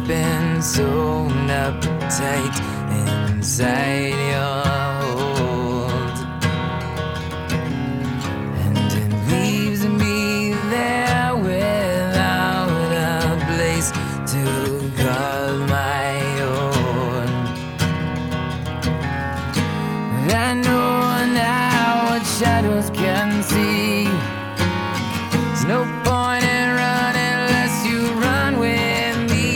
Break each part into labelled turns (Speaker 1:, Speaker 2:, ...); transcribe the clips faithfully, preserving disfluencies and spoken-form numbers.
Speaker 1: been sewn up tight inside your hold, and it leaves me there without a place to call my own. But I know now what shadows can see. There's no point in running unless you run with me.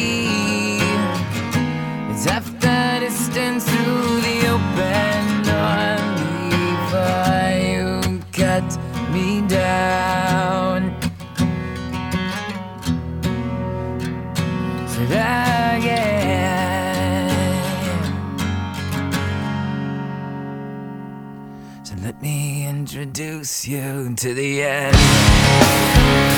Speaker 1: It's half the distance through the open door before you cut me down. Said again. So let me introduce you to the end.